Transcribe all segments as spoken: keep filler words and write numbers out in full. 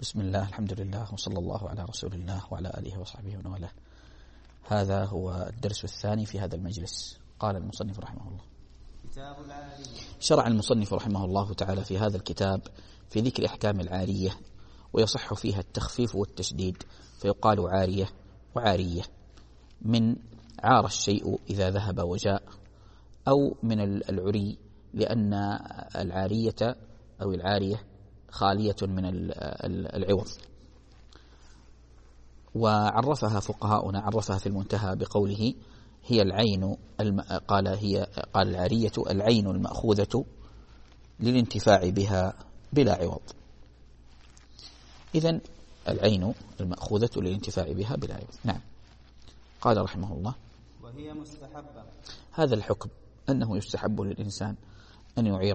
بسم الله، الحمد لله، وصلى الله على رسول الله وعلى آله وصحبه ومن والاه. هذا هو الدرس الثاني في هذا المجلس. قال المصنف رحمه الله: كتاب العارية. شرع المصنف رحمه الله تعالى في هذا الكتاب في ذكر أحكام العارية، ويصح فيها التخفيف والتشديد، فيقال عارية وعارية، من عار الشيء إذا ذهب وجاء، أو من العري، لأن العارية أو العارية خالية من العوض. وعرفها فقهاؤنا، عرفها في المنتهى بقوله: هي العين الم... قال هي قال العارية العين المأخوذة للانتفاع بها بلا عوض. إذن العين المأخوذة للانتفاع بها بلا عوض. نعم. قال رحمه الله: وهي مستحبة. هذا الحكم أنه يستحب للإنسان أن يعير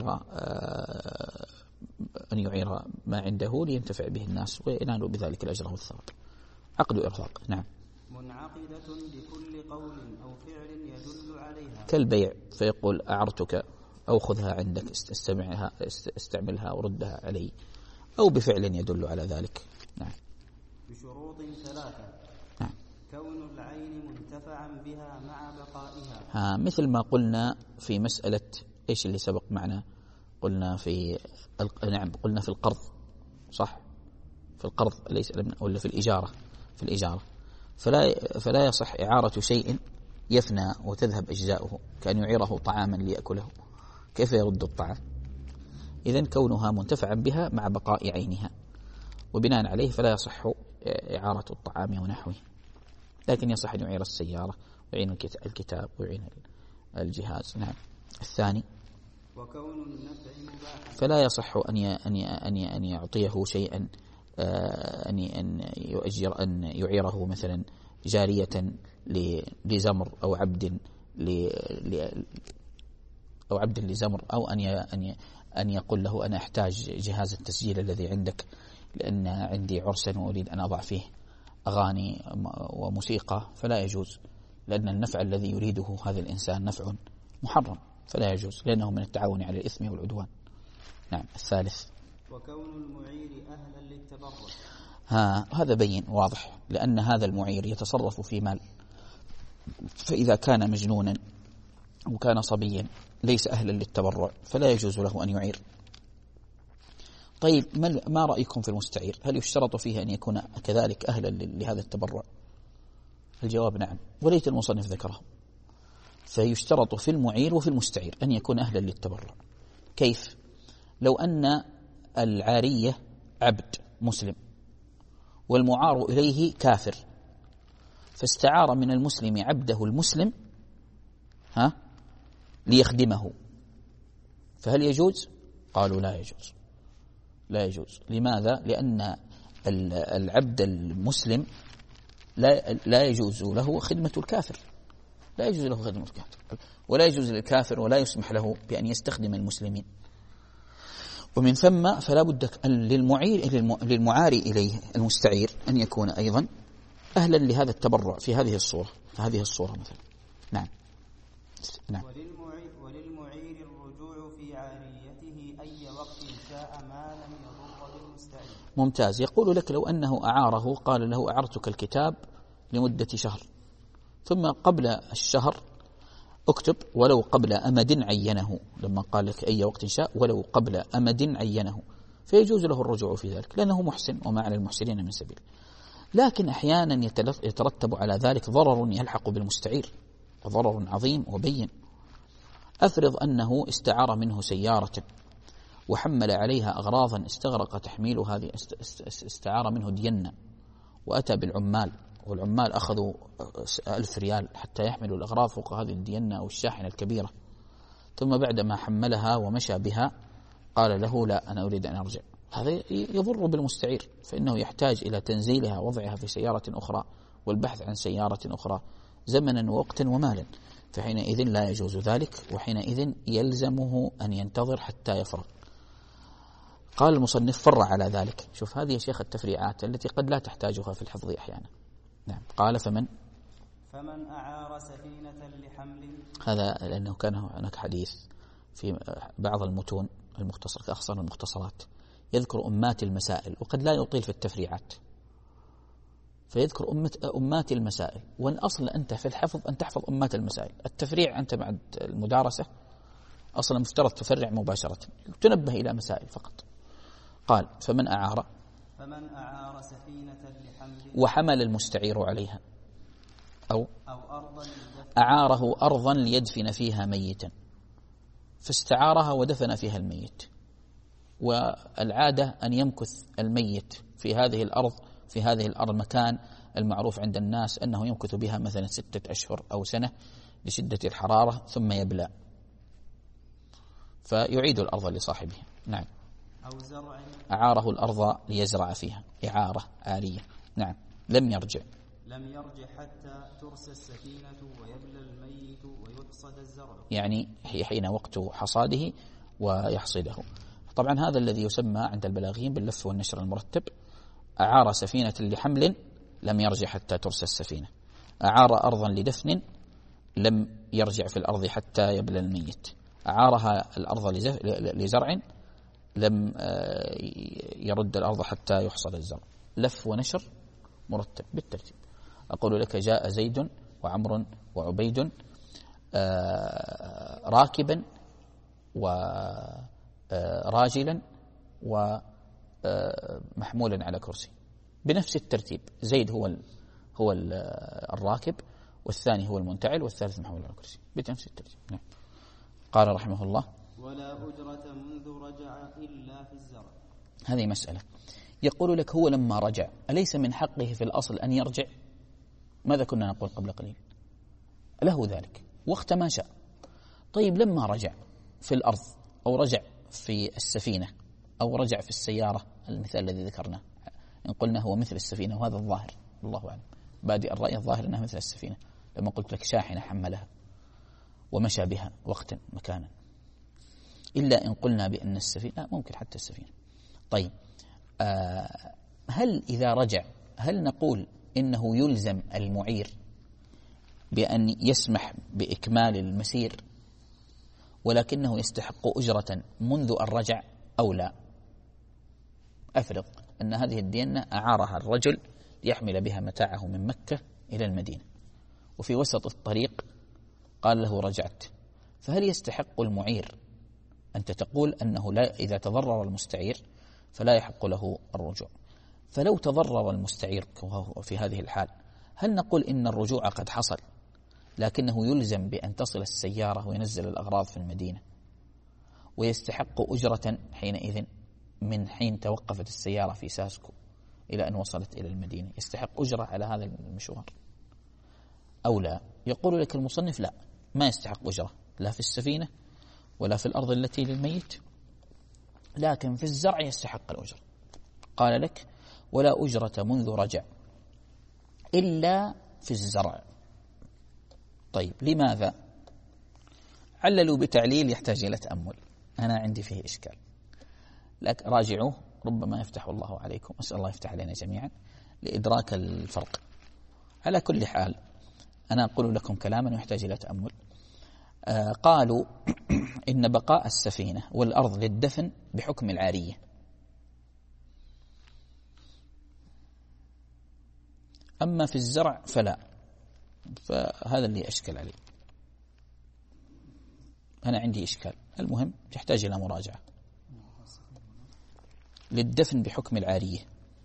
أن يعير ما عنده لينتفع به الناس وينالوا بذلك الأجر والثواب. عقد إرفاق. نعم. منعقدة بكل قول أو فعل يدل عليها، كالبيع، فيقول: أعرتك، أو خذها عندك، استمعها استعملها وردها علي، أو بفعل يدل على ذلك. نعم. بشروط ثلاثة. نعم. كون العين منتفعا بها مع بقائها. ها، مثل ما قلنا في مسألة إيش اللي سبق معنا؟ قلنا في نعم قلنا في القرض، صح؟ في القرض ليس ولا في الإجارة؟ في الإجارة. فلا فلا يصح إعارة شيء يفنى وتذهب أجزاؤه، كأن يعيره طعاما ليأكله، كيف يرد الطعام؟ إذن كونها منتفعا بها مع بقاء عينها، وبناء عليه فلا يصح إعارة الطعام ونحوه، لكن يصح أن يعير السيارة ويعين الكتاب ويعين الجهاز. نعم. الثاني: وكون النفع مباحا. فلا يصح أن أن أن أن يعطيه شيئا، أن أن يؤجر أن يعيره مثلا جارية لزمر أو عبد أو عبد لزمر، أو أن أن أن يقول له: أنا أحتاج جهاز التسجيل الذي عندك لأن عندي عرسا وأريد أن أضع فيه أغاني وموسيقى، فلا يجوز، لأن النفع الذي يريده هذا الإنسان نفع محرم، فلا يجوز، لأنه من التعاون على الإثم والعدوان. نعم. الثالث: وكون المعير أهلا للتبرع. ها، هذا بين واضح، لأن هذا المعير يتصرف في مال، فإذا كان مجنونا وكان صبيا ليس أهلا للتبرع فلا يجوز له أن يعير. طيب، ما رأيكم في المستعير؟ هل يشترط فيه أن يكون كذلك أهلا لهذا التبرع؟ الجواب نعم، وليت المصنف ذكره. فيشترط في المعير وفي المستعير أن يكون أهلا للتبرع. كيف؟ لو أن العارية عبد مسلم والمعار إليه كافر، فاستعار من المسلم عبده المسلم ها ليخدمه، فهل يجوز؟ قالوا لا يجوز. لا يجوز. لماذا؟ لأن العبد المسلم لا لا يجوز له خدمة الكافر، لا يجوز له خدمة الكافر، ولا يجوز للكافر ولا يسمح له بأن يستخدم المسلمين. ومن ثم فلا بد للمعير للمعاري إليه المستعير أن يكون أيضا أهلا لهذا التبرع في هذه الصورة في هذه الصورة مثلا. نعم. نعم. وللمعير, وللمعير الرجوع في عاريته أي وقت شاء ما لم يضر بالمستعير. ممتاز. يقول لك: لو أنه أعاره، قال له: أعرتك الكتاب لمدة شهر، ثم قبل الشهر اكتب ولو قبل أمد عينه، لما قال لك أي وقت شاء ولو قبل أمد عينه، فيجوز له الرجوع في ذلك لأنه محسن، وما على المحسنين من سبيل. لكن أحيانا يترتب على ذلك ضرر يلحق بالمستعير، وضرر عظيم وبين. أفرض أنه استعار منه سيارة وحمل عليها أغراضا استغرق تحميل هذه، استعار منه دينا وأتى بالعمال، والعمال أخذوا ألف ريال حتى يحملوا الأغراض فوق هذه الدينة أو الشاحنة الكبيرة، ثم بعدما حملها ومشى بها قال له: لا، أنا أريد أن أرجع. هذا يضر بالمستعير، فإنه يحتاج إلى تنزيلها ووضعها في سيارة أخرى والبحث عن سيارة أخرى زمنا ووقتا ومالا، فحينئذ لا يجوز ذلك، وحينئذ يلزمه أن ينتظر حتى يفرغ. قال المصنف: فرع على ذلك. شوف، هذه يا شيخ التفريعات التي قد لا تحتاجها في الحفظ أحيانا. نعم. قال: فمن فمن أعار سفينة لحمل. هذا لأنه كان هناك حديث في بعض المتون المختصر كأخصر المختصرات يذكر أمات المسائل، وقد لا يطيل في التفريعات، فيذكر أمة أمات المسائل. والأصل أنت في الحفظ أن تحفظ أمات المسائل، التفريع أنت بعد المدارسة أصلا مفترض تفرع مباشرة، تنبه إلى مسائل فقط. قال فمن أعار فمن أعار سفينة لحمل وحمل المستعير عليها أو, أو أرضا أعاره أرضا ليدفن فيها ميتا، فاستعارها ودفن فيها الميت، والعادة أن يمكث الميت في هذه الأرض في هذه الأرض مكان المعروف عند الناس أنه يمكث بها مثلا ستة أشهر أو سنة لشدة الحرارة ثم يبلى، فيعيد الأرض لصاحبها. نعم. أو زرع أعاره الأرض ليزرع فيها، إعارة عارية. نعم. لم يرجع لم يرجع حتى ترسى السفينة ويبلى الميت ويحصد الزرع، يعني حين وقت حصاده ويحصده. طبعا هذا الذي يسمى عند البلاغيين باللف والنشر المرتب. أعار سفينة لحمل لم يرجع حتى ترسى السفينة، أعار أرضا لدفن لم يرجع في الأرض حتى يبلى الميت، أعارها الأرض لزرع لم يرد الأرض حتى يحصد الزرع. لف ونشر مرتب بالترتيب. أقول لك جاء زيد وعمر وعبيد راكبا وراجلا ومحمولا على كرسي بنفس الترتيب. زيد هو هو الراكب، والثاني هو المنتعل، والثالث محمول على كرسي بنفس الترتيب. نعم. قال رحمه الله ولا أجرة منذ رجع إلا في الزرع. هذه مسألة. يقول لك هو لما رجع أليس من حقه في الأصل أن يرجع؟ ماذا كنا نقول قبل قليل؟ له ذلك وقت ما شاء. طيب لما رجع في الأرض أو رجع في السفينة أو رجع في السيارة، المثال الذي ذكرناه إن قلنا هو مثل السفينة، وهذا الظاهر الله أعلم، بادئ الرأي الظاهر أنها مثل السفينة لما قلت لك شاحنة حملها ومشى بها وقتا مكانا، إلا إن قلنا بأن السفينة ممكن حتى السفينة. طيب آه هل إذا رجع هل نقول إنه يلزم المعير بأن يسمح بإكمال المسير ولكنه يستحق أجرة منذ أن رجع أو لا؟ أفرض أن هذه الدينة أعارها الرجل ليحمل بها متاعه من مكة إلى المدينة، وفي وسط الطريق قال له رجعت، فهل يستحق المعير أنت تقول أنه لا إذا تضرر المستعير فلا يحق له الرجوع؟ فلو تضرر المستعير في هذه الحال هل نقول إن الرجوع قد حصل لكنه يلزم بأن تصل السيارة وينزل الأغراض في المدينة ويستحق أجرة حينئذ من حين توقفت السيارة في ساسكو إلى أن وصلت إلى المدينة، يستحق أجرة على هذا المشوار أو لا؟ يقول لك المصنف لا، ما يستحق أجرة لا في السفينة ولا في الأرض التي للميت، لكن في الزرع يستحق الأجرة. قال لك ولا أجرة منذ رجع إلا في الزرع. طيب لماذا؟ عللوا بتعليل يحتاج إلى تأمل، أنا عندي فيه إشكال، لكن راجعوه ربما يفتح الله عليكم، أسأل الله يفتح علينا جميعا لإدراك الفرق. على كل حال أنا أقول لكم كلاما يحتاج إلى تأمل. آه قالوا إن بقاء السفينة والأرض للدفن بحكم العارية، أما في الزرع فلا، فهذا اللي أشكل عليه، أنا عندي إشكال. المهم تحتاج إلى مراجعة. للدفن بحكم العارية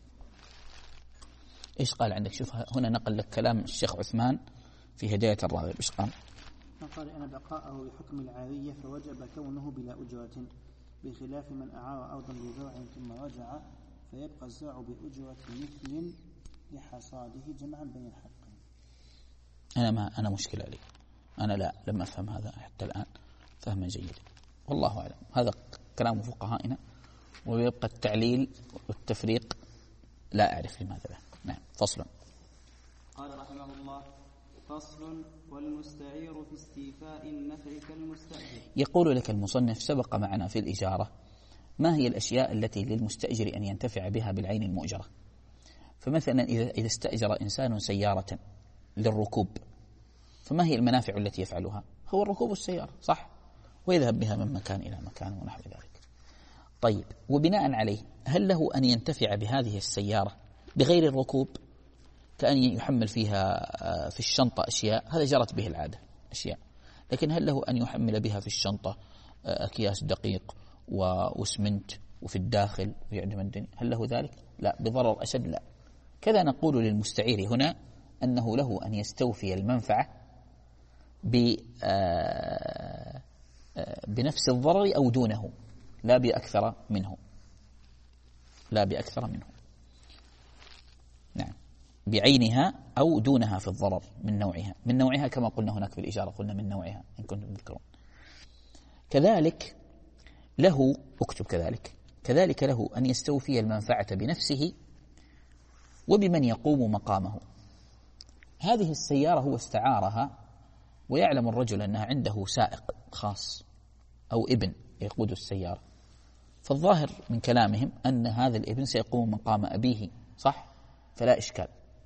إيش قال عندك؟ شوف هنا نقل لك كلام الشيخ عثمان في هداية الراغب. إيش قال؟ قال أن بقاءه بحكم العارية فوجب كونه بلا أجرة، بخلاف من أعار أرضا لزرع ثم رجع فيبقى الزرع بأجرة مثل لحصاده جمعا بين الحقين. أنا ما أنا مشكلة لي، أنا لا لم أفهم هذا حتى الآن فهما جيدا، والله أعلم. هذا كلام فقهائنا، ويبقى التعليل والتفريق لا أعرف لماذا لا. نعم. فصل. قال رحمه الله فصل والمستعير في استيفاء النفع كالمستأجر. يقول لك المصنف سبق معنا في الإجارة ما هي الأشياء التي للمستأجر أن ينتفع بها بالعين المؤجرة. فمثلا إذا استأجر إنسان سيارة للركوب فما هي المنافع التي يفعلها؟ هو الركوب السيارة صح، ويذهب بها من مكان إلى مكان ونحو ذلك. طيب، وبناء عليه هل له أن ينتفع بهذه السيارة بغير الركوب، كأن يحمل فيها في الشنطة أشياء، هذا جرت به العادة أشياء، لكن هل له أن يحمل بها في الشنطة أكياس دقيق واسمنت وفي الداخل ويعدم الدنيا، هل له ذلك؟ لا، بضرر أشد لا. كذا نقول للمستعير هنا أنه له أن يستوفي المنفعة بنفس الضرر أو دونه، لا بأكثر منه، لا بأكثر منه، نعم، بعينها أو دونها في الضرر، من نوعها، من نوعها كما قلنا هناك في الإجارة، قلنا من نوعها إن كنتم تذكرون. كذلك له، اكتب كذلك، كذلك له أن يستوفي المنفعة بنفسه وبمن يقوم مقامه. هذه السيارة هو استعارها ويعلم الرجل أنها عنده سائق خاص أو ابن يقود السيارة، فالظاهر من كلامهم أن هذا الابن سيقوم مقام أبيه، صح؟ فلا إشكال.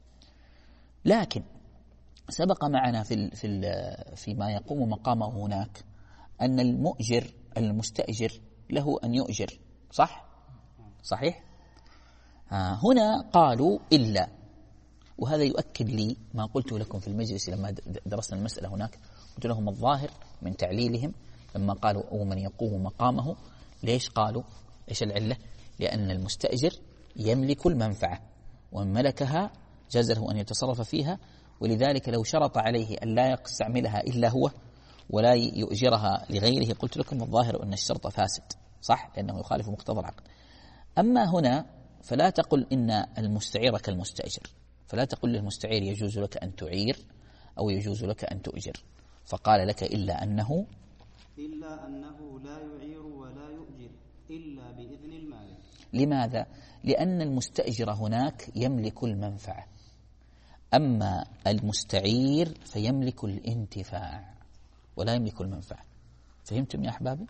لكن سبق معنا في في فيما يقوم مقامه هناك أن المؤجر المستأجر له أن يؤجر، صح؟ صحيح؟ آه هنا قالوا إلا، وهذا يؤكد لي ما قلت لكم في المجلس لما درسنا المسألة هناك، قلت لهم الظاهر من تعليلهم لما قالوا أو من يقوم مقامه، ليش قالوا؟ إيش العلة؟ لأن المستأجر يملك المنفعة ومن ملكها جاز له أن يتصرف فيها، ولذلك لو شرط عليه أن لا يستعملها إلا هو ولا يؤجرها لغيره، قلت لكم الظاهر أن الشرط فاسد، صح؟ لأنه يخالف مقتضى العقد. أما هنا فلا تقل إن المستعير كالمستأجر، فلا تقل للمستعير يجوز لك أن تعير أو يجوز لك أن تؤجر، فقال لك إلا أنه إلا أنه لا يعير ولا يؤجر إلا بإذن المالك. لماذا؟ لأن المستأجر هناك يملك المنفعة، أما المستعير فيملك الانتفاع ولا يملك المنفعة. فهمتم يا أحبابي؟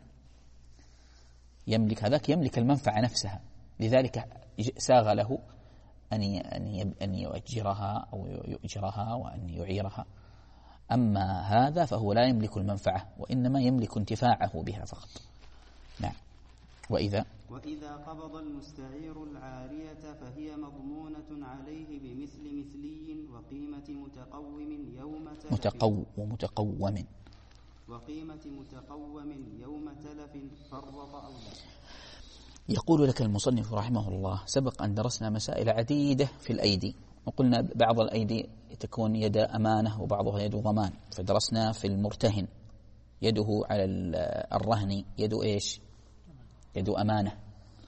يملك هذاك يملك المنفعة نفسها، لذلك ساغ له أن أن يؤجرها أو يؤجرها وأن يعيرها. أما هذا فهو لا يملك المنفعة وإنما يملك انتفاعه بها فقط. نعم. وإذا وإذا قبض المستعير العارية فهي مضمونة عليه بمثل مثلي وقيمة متقوم يوم تلف متقو ومتقوم وقيمة متقوم يوم تلف فرط أو لا. يقول لك المصنف رحمه الله: سبق أن درسنا مسائل عديدة في الأيدي، وقلنا بعض الأيدي تكون يد أمانة وبعضها يد ضمان، فدرسنا في المرتهن يده على الرهن يد إيش؟ يد أمانة.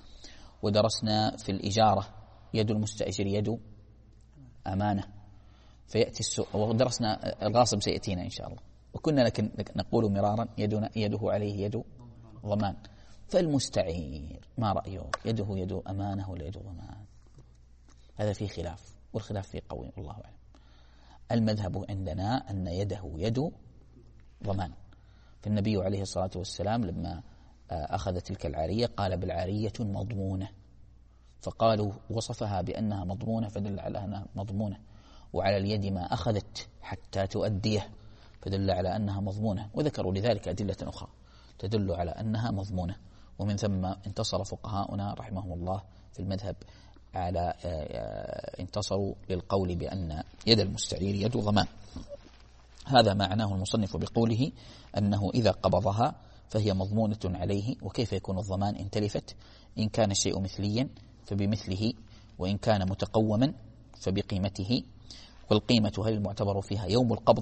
ودرسنا في الإجارة يد المستأجر يد أمانة، فيأتي السوء. ودرسنا الغاصب سيأتينا إن شاء الله. وكنا لكن نقول مرارا يدنا يده عليه يد ضمان. فالمستعير ما رأيه؟ يده يد أمانة ولا يد ضمان؟ هذا فيه خلاف، والخلاف فيه قوي، والله أعلم. المذهب عندنا أن يده يد ضمان. فالنبي عليه الصلاة والسلام لما أخذ تلك العارية قال بالعارية مضمونة، فقالوا وصفها بأنها مضمونة فدل على أنها مضمونة، وعلى اليد ما أخذت حتى تؤديه فدل على أنها مضمونة، وذكروا لذلك أدلة أخرى تدل على أنها مضمونة. ومن ثم انتصر فقهاؤنا رحمهم الله في المذهب على انتصروا للقول بأن يد المستعير يد ضمان. هذا معناه المصنف بقوله أنه إذا قبضها فهي مضمونة عليه. وكيف يكون الضمان إن تلفت؟ إن كان الشيء مثليا فبمثله، وإن كان متقوما فبقيمته. والقيمة هل المعتبر فيها يوم القبض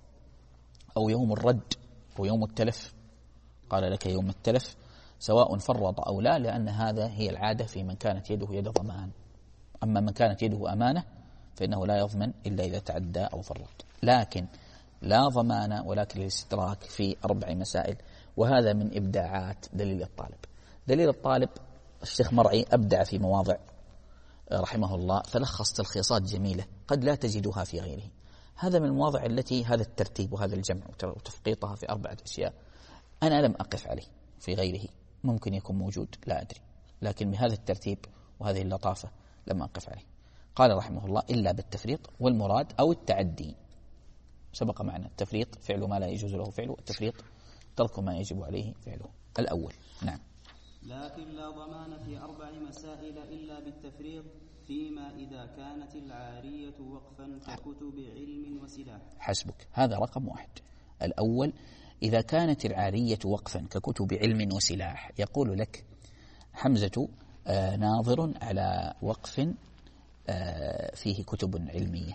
أو يوم الرد أو يوم التلف؟ قال لك يوم التلف سواء فرط أو لا، لأن هذا هي العادة في من كانت يده يد ضمان. أما من كانت يده أمانة فإنه لا يضمن إلا إذا تعدى أو فرط. لكن لا ضمان ولكن الاستدراك في أربع مسائل، وهذا من إبداعات دليل الطالب. دليل الطالب الشيخ مرعي أبدع في مواضع رحمه الله، فلخص تلخيصات جميلة قد لا تجدها في غيره. هذا من المواضع التي هذا الترتيب وهذا الجمع وتفقيطها في أربعة أشياء أنا لم أقف عليه في غيره، ممكن يكون موجود لا أدري، لكن بهذا الترتيب وهذه اللطافة لم أقف عليه. قال رحمه الله إلا بالتفريط والمراد أو التعدي. سبق معنا التفريط فعل ما لا يجوز له فعله، التفريط ترك ما يجب عليه فعله. الأول نعم لكن لا ضمان في أربع مسائل إلا بالتفريط فيما إذا كانت العارية وقفا ككتب علم وسلاح. حسبك، هذا رقم واحد. الأول إذا كانت العارية وقفا ككتب علم وسلاح، يقول لك حمزة آه ناظر على وقف آه فيه كتب علمية،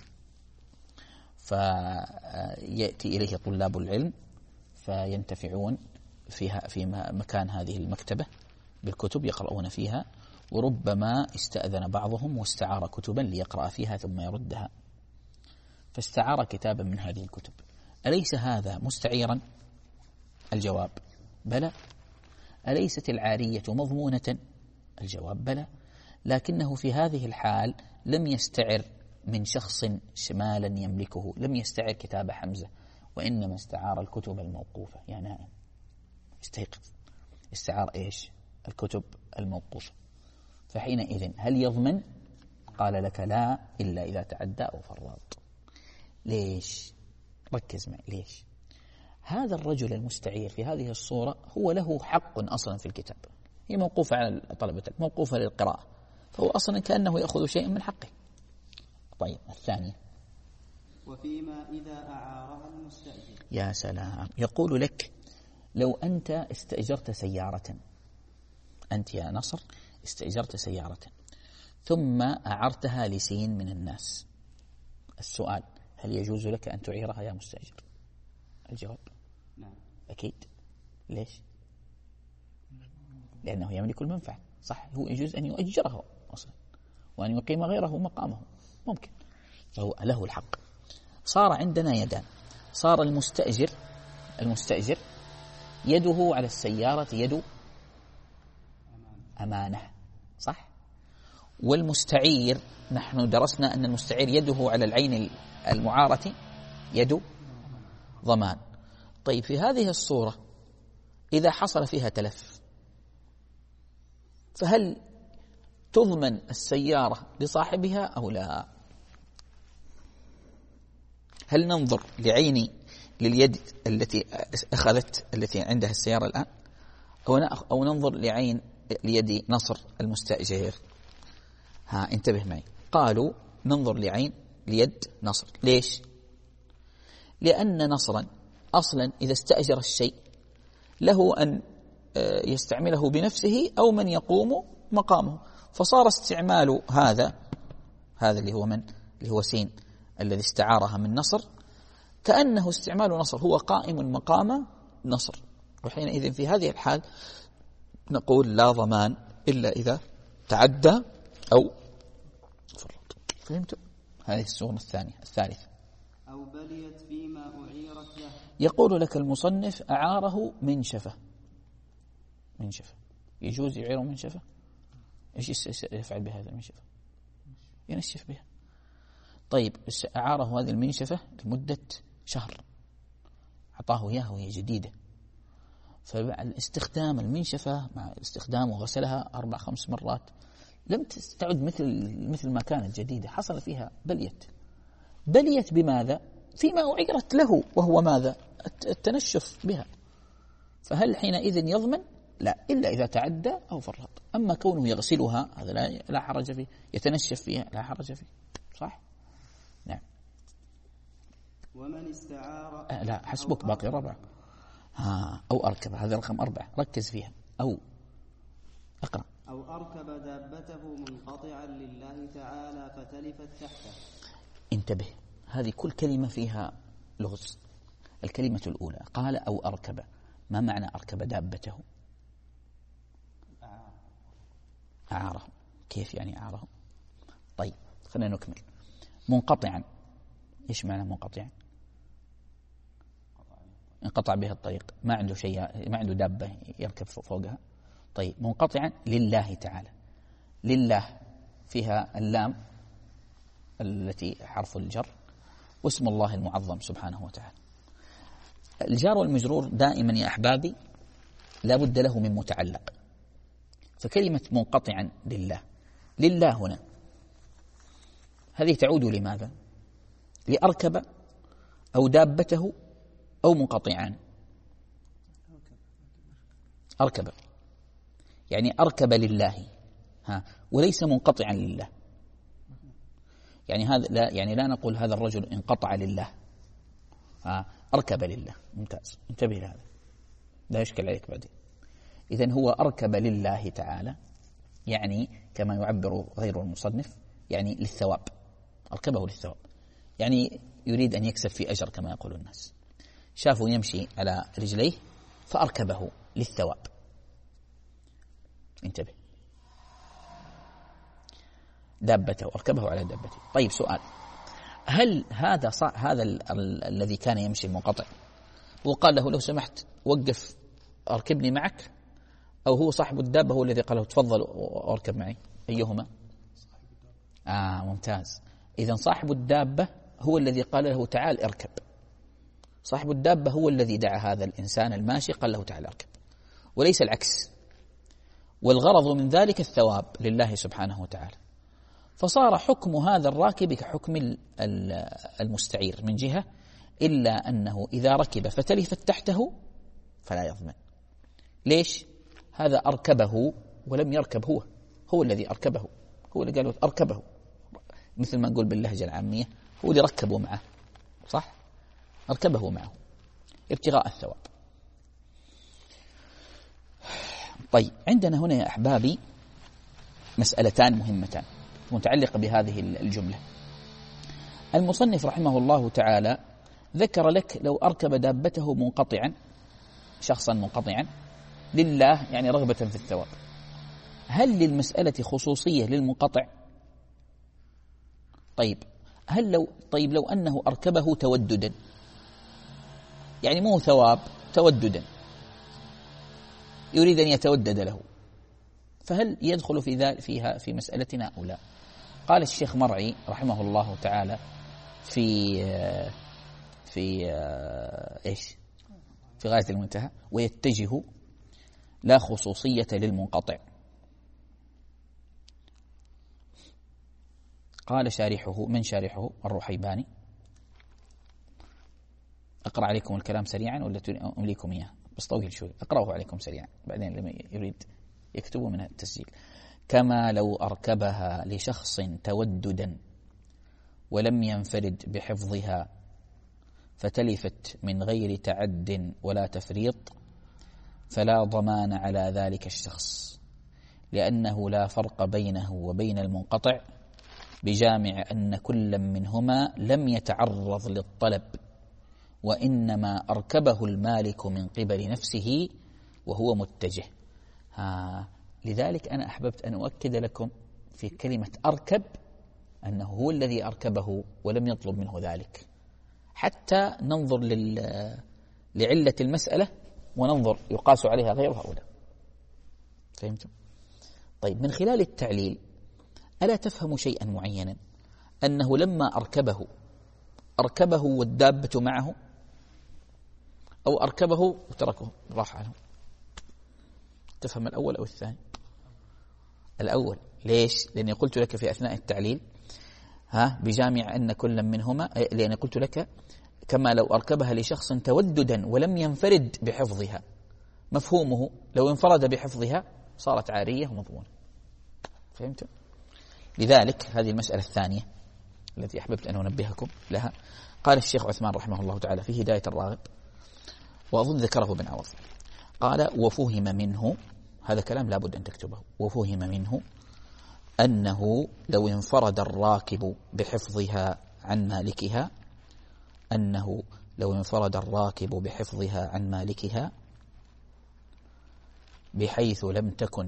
فيأتي إليه طلاب العلم فينتفعون فيها في مكان هذه المكتبة بالكتب يقرؤون فيها، وربما استأذن بعضهم واستعار كتبا ليقرأ فيها ثم يردها، فاستعار كتابا من هذه الكتب. أليس هذا مستعيرا؟ الجواب بلى. أليست العارية مضمونة؟ الجواب بلى. لكنه في هذه الحال لم يستعر من شخص شمالا يملكه، لم يستعر كتاب حمزة، وإنما استعار الكتب الموقوفة. يا نائم استيقظ، استعار إيش؟ الكتب الموقوفة. فحينئذ هل يضمن؟ قال لك لا، إلا إذا تعدى أو فرط. ليش؟ ركز معي. ليش؟ هذا الرجل المستعير في هذه الصورة هو له حق أصلا في الكتاب، هي موقوفة على طلبة، موقوفة للقراءة، فهو أصلا كأنه يأخذ شيئا من حقه. طيب الثانية، وفيما إذا أعارها المستأجر. يا سلام، يقول لك لو أنت استأجرت سيارة، أنت يا نصر استأجرت سيارة ثم أعرتها لسين من الناس، السؤال هل يجوز لك أن تعيرها يا مستأجر؟ الجواب نعم أكيد. ليش؟ لأنه يملك المنفعة، صح؟ هو يجوز أن يؤجره أصلا وأن يقيم غيره مقامه، ممكن، فهو له الحق. صار عندنا يدان، صار المستأجر المستأجر يده على السيارة يد أمانة، صح؟ والمستعير نحن درسنا أن المستعير يده على العين المعارة يد ضمان. طيب في هذه الصورة إذا حصل فيها تلف، فهل تضمن السيارة لصاحبها أو لا؟ هل ننظر لعين لليد التي أخذت التي عندها السيارة الآن، أو ننظر لعين ليد نصر المستأجر؟ ها انتبه معي. قالوا ننظر لعين ليد نصر. ليش؟ لأن نصرا أصلا إذا استأجر الشيء له أن يستعمله بنفسه أو من يقوم مقامه، فصار استعمال هذا هذا اللي هو من اللي هو سين الذي استعارها من نصر كأنه استعمال نصر، هو قائم مقام نصر، وحينئذ في هذه الحال نقول لا ضمان إلا إذا تعدى أو فرط. فهمت؟ هذه الصورة الثانية. الثالثة أو بليت فيما أعيرت له. يقول لك المصنف أعاره منشفة. منشفة يجوز يعيره منشفة؟ إيش يفعل بهذا المنشفة؟ ينشف بها. طيب أعاره هذه المنشفة لمدة شهر، أعطاه إياها وهي جديدة، فالاستخدام المنشفة مع الاستخدام وغسلها أربع خمس مرات لم تستعد مثل مثل ما كانت جديدة، حصل فيها بليت. بليت بماذا؟ فيما أعيرت له، وهو ماذا؟ التنشف بها. فهل حينئذ يضمن؟ لا، إلا إذا تعدى أو فرط. أما كونه يغسلها هذا لا لا حرج فيه، يتنشف فيها لا حرج فيه، صح؟ نعم. ومن استعار آه لا حسبك، باقي ربع. ها أو أركب، هذا رقم أربعة، ركز فيها. أو أقرأ. أو أركب دابته منقطعا لله تعالى فتلفت تحته. انتبه، هذه كل كلمة فيها لغز. الكلمة الأولى قال أو أركب، ما معنى أركب دابته؟ أعاره. كيف يعني أعاره؟ طيب خلينا نكمل. منقطعا، إيش معنى منقطعا؟ انقطع بها الطريق، ما عنده شيء، ما عنده دابة يركب فوقها. طيب منقطعا لله تعالى، لله فيها اللام التي حرف الجر واسم الله المعظم سبحانه وتعالى. الجار والمجرور دائما يا أحبابي لا بد له من متعلق، فكلمة منقطعا لله، لله هنا هذه تعود لماذا؟ لأركب أو دابته أو منقطعان. أركب يعني أركب لله ها وليس منقطعا لله. يعني هذا لا يعني لا نقول هذا الرجل انقطع لله، ها أركب لله. ممتاز، انتبه لهذا لا يشكل عليك بعدين. إذن هو أركب لله تعالى، يعني كما يعبر غير المصنف يعني للثواب، أركبه للثواب، يعني يريد أن يكسب في أجر كما يقول الناس. شافوا يمشي على رجليه فأركبه للثواب. انتبه، دابته أركبه على دابته. طيب سؤال، هل هذا هذا ال ال الذي كان يمشي المنقطع وقال له لو سمحت وقف أركبني معك، أو هو صاحب الدابة هو الذي قال له تفضل أركب معي؟ أيهما؟ آه ممتاز. إذن صاحب الدابة هو الذي قال له تعال اركب، صاحب الدابة هو الذي دعا هذا الإنسان الماشي قال له تعال اركب، وليس العكس. والغرض من ذلك الثواب لله سبحانه وتعالى. فصار حكم هذا الراكب كحكم المستعير من جهة، إلا أنه إذا ركب فتلفت تحته فلا يضمن. ليش؟ هذا أركبه ولم يركب هو، هو الذي أركبه، هو اللي قالوا أركبه، مثل ما نقول باللهجة العامية هو اللي ركبوا معه، صح؟ أركبه معه ابتغاء الثواب. طيب عندنا هنا يا أحبابي مسألتان مهمتان متعلقة بهذه الجملة. المصنف رحمه الله تعالى ذكر لك لو أركب دابته منقطعا، شخصا منقطعا لله يعني رغبة في الثواب. هل للمسألة خصوصية للمنقطع؟ طيب هل لو طيب لو أنه أركبه توددا، يعني مو ثواب، توددا، يريد أن يتودد له، فهل يدخل في ذلك فيها في مسألتنا أو لا؟ قال الشيخ مرعي رحمه الله تعالى في في إيش في غاية المنتهى: ويتجه لا خصوصية للمنقطع. قال شارحه، من شارحه؟ الرحيباني. أقرأ عليكم الكلام سريعا ولا أمليكم إياه؟ بس طويل شوي، أقرأه عليكم سريعا بعدين لما يريد يكتبه من التسجيل. كما لو أركبها لشخص توددا ولم ينفرد بحفظها فتلفت من غير تعد ولا تفريط، فلا ضمان على ذلك الشخص، لأنه لا فرق بينه وبين المنقطع، بجامع أن كل منهما لم يتعرض للطلب، وإنما أركبه المالك من قبل نفسه وهو متجه. ها لذلك أنا أحببت أن أؤكد لكم في كلمة أركب أنه هو الذي أركبه ولم يطلب منه ذلك، حتى ننظر لل... لعلة المسألة وننظر يقاس عليها غيرها أو لا. فهمتم؟ طيب من خلال التعليل ألا تفهم شيئا معينا؟ أنه لما أركبه أركبه والدابة معه، أو أركبه وتركه راح عنه؟ تفهم الأول أو الثاني؟ الأول. ليش؟ لأني قلت لك في أثناء التعليل ها بجامع أن كل منهما، لأني قلت لك كما لو أركبها لشخص توددا ولم ينفرد بحفظها، مفهومه لو انفرد بحفظها صارت عارية ومضمونة. فهمتم؟ لذلك هذه المسألة الثانية التي أحببت أن أنبهكم لها. قال الشيخ عثمان رحمه الله تعالى في هداية الراغب، وأظن ذكره ابن عوض، قال: وفهم منه، هذا كلام لابد أن تكتبه، وفهم منه أنه لو انفرد الراكب بحفظها عن مالكها، أنه لو انفرد الراكب بحفظها عن مالكها بحيث لم تكن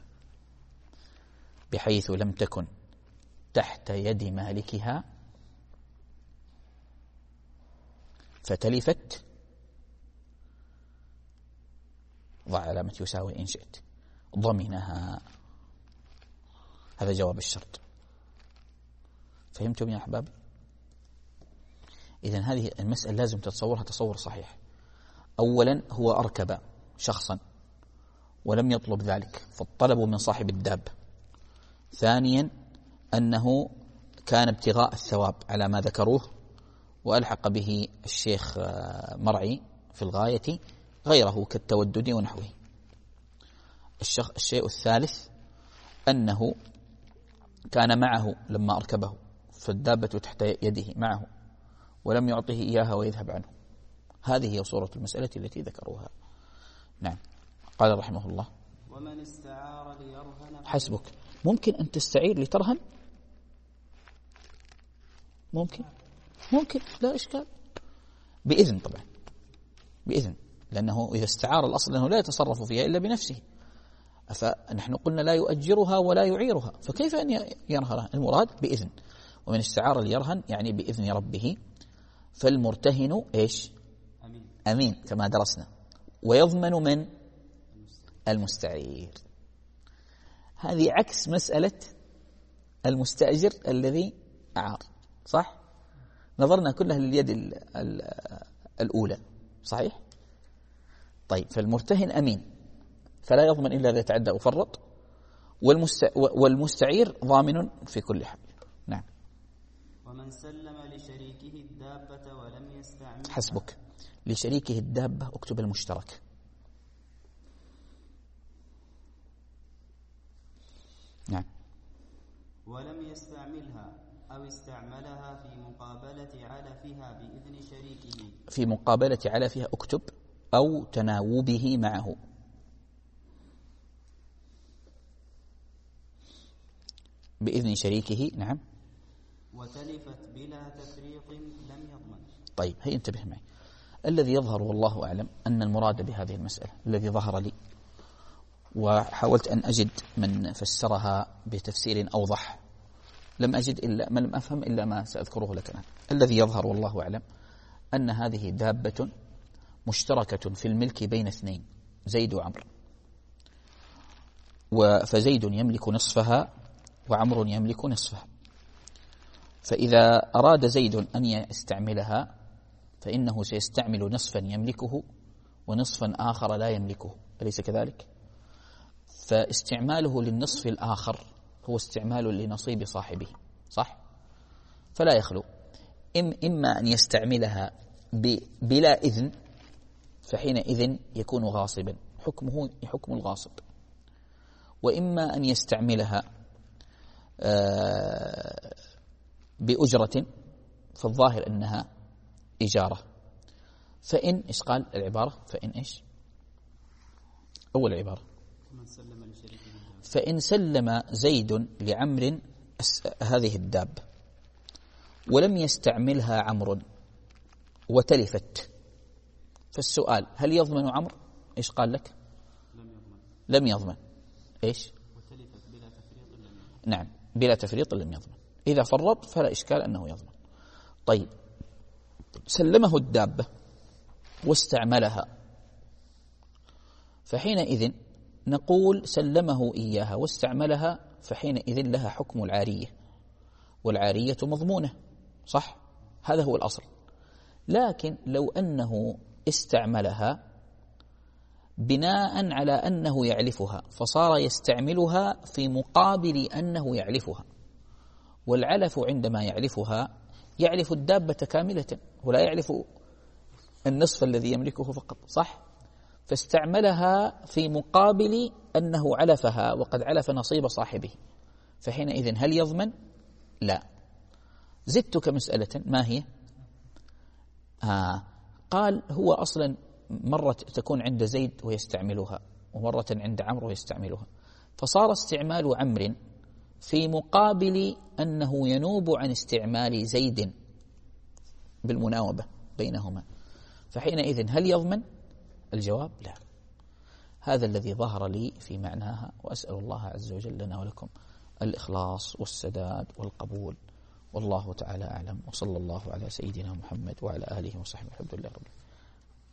بحيث لم تكن تحت يد مالكها فتلفت، ضع علامة يساوي إن شئت، ضمنها. هذا جواب الشرط. فهمتم يا أحباب؟ إذن هذه المسألة لازم تتصورها تصور صحيح. أولا هو أركب شخصا ولم يطلب ذلك فالطلب من صاحب الدابة. ثانيا أنه كان ابتغاء الثواب على ما ذكروه، وألحق به الشيخ مرعي في الغاية غيره كالتودد ونحوه. الشخ... الشيء الثالث أنه كان معه لما أركبه، فالدابة تحت يده معه ولم يعطه إياها ويذهب عنه. هذه هي صورة المسألة التي ذكروها. نعم. قال رحمه الله: ومن استعار ليرهن. حسبك. ممكن أن تستعير لترهن؟ ممكن ممكن لا إشكال، بإذن طبعا، بإذن، لأنه إذا استعار الأصل أنه لا يتصرف فيها إلا بنفسه، فنحن قلنا لا يؤجرها ولا يعيرها، فكيف أن يرهنها؟ المراد بإذن. ومن استعار ليرهن يعني بإذن ربه. فالمرتهن إيش؟ أمين. أمين كما درسنا. ويضمن من؟ المستعير. هذه عكس مسألة المستأجر الذي أعار، صح؟ نظرنا كلها لليد الأولى، صحيح؟ طيب، فالمرتهن أمين فلا يضمن إلا إذا تعدى وفرط، والمستعير ضامن في كل حال. نعم. ومن سلم لشريكه الدابة ولم يستعملها. حسبك. لشريكه الدابة اكتب المشترك. نعم. ولم يستعملها أو استعملها في مقابلة علفها بإذن شريكه. في مقابلة علفها اكتب أو تناوبه معه. بإذن شريكه. نعم. وتلفت بلا تفريط لم يضمن. طيب، هي انتبه معي. الذي يظهر والله أعلم أن المراد بهذه المسألة الذي ظهر لي، وحاولت أن أجد من فسرها بتفسير أوضح، لم أجد إلا ما لم أفهم إلا ما سأذكره لك الآن. الذي يظهر والله أعلم أن هذه دابة مشتركة في الملك بين اثنين، زيد وعمر، فزيد يملك نصفها وعمر يملك نصفها. فإذا أراد زيد أن يستعملها فإنه سيستعمل نصفا يملكه ونصفا آخر لا يملكه، أليس كذلك؟ فاستعماله للنصف الآخر هو استعمال لنصيب صاحبه، صح؟ فلا يخلو إما أن يستعملها بلا إذن، فحينئذ يكون غاصبا، حكمه حكم الغاصب، وإما أن يستعملها بأجرة، فالظاهر أنها إجارة. فإن إيش قال العبارة؟ فإن إيش أول عبارة؟ فإن سلم زيد لعمر هذه الدابة ولم يستعملها عمرو وتلفت، فالسؤال هل يضمن عمرو؟ إيش قال لك؟ لم يضمن. لم يضمن. إيش؟ وتلفت بلا تفريط لم يضمن. نعم، بلا تفريط لم يضمن. إذا فرط فلا إشكال أنه يضمن. طيب، سلمه الدابة واستعملها، فحينئذ نقول سلمه إياها واستعملها، فحينئذ لها حكم العارية، والعارية مضمونة، صح؟ هذا هو الأصل. لكن لو أنه استعملها بناء على أنه يعلفها، فصار يستعملها في مقابل أنه يعلفها، والعلف عندما يعلفها يعلف الدابة كاملة ولا يعلف النصف الذي يملكه فقط، صح؟ فاستعملها في مقابل أنه علفها وقد علف نصيب صاحبه، فحينئذ هل يضمن؟ لا. زدتك مسألة، ما هي؟ آه قال هو أصلا مرة تكون عند زيد ويستعملها، ومرة عند عمرو ويستعملها، فصار استعمال عمرو في مقابل أنه ينوب عن استعمال زيد بالمناوبة بينهما، فحينئذ هل يضمن؟ الجواب لا. هذا الذي ظهر لي في معناها، وأسأل الله عز وجل لنا ولكم الإخلاص والسداد والقبول، والله تعالى أعلم، وصلى الله على سيدنا محمد وعلى آله وصحبه. الحمد لله رب العالمين.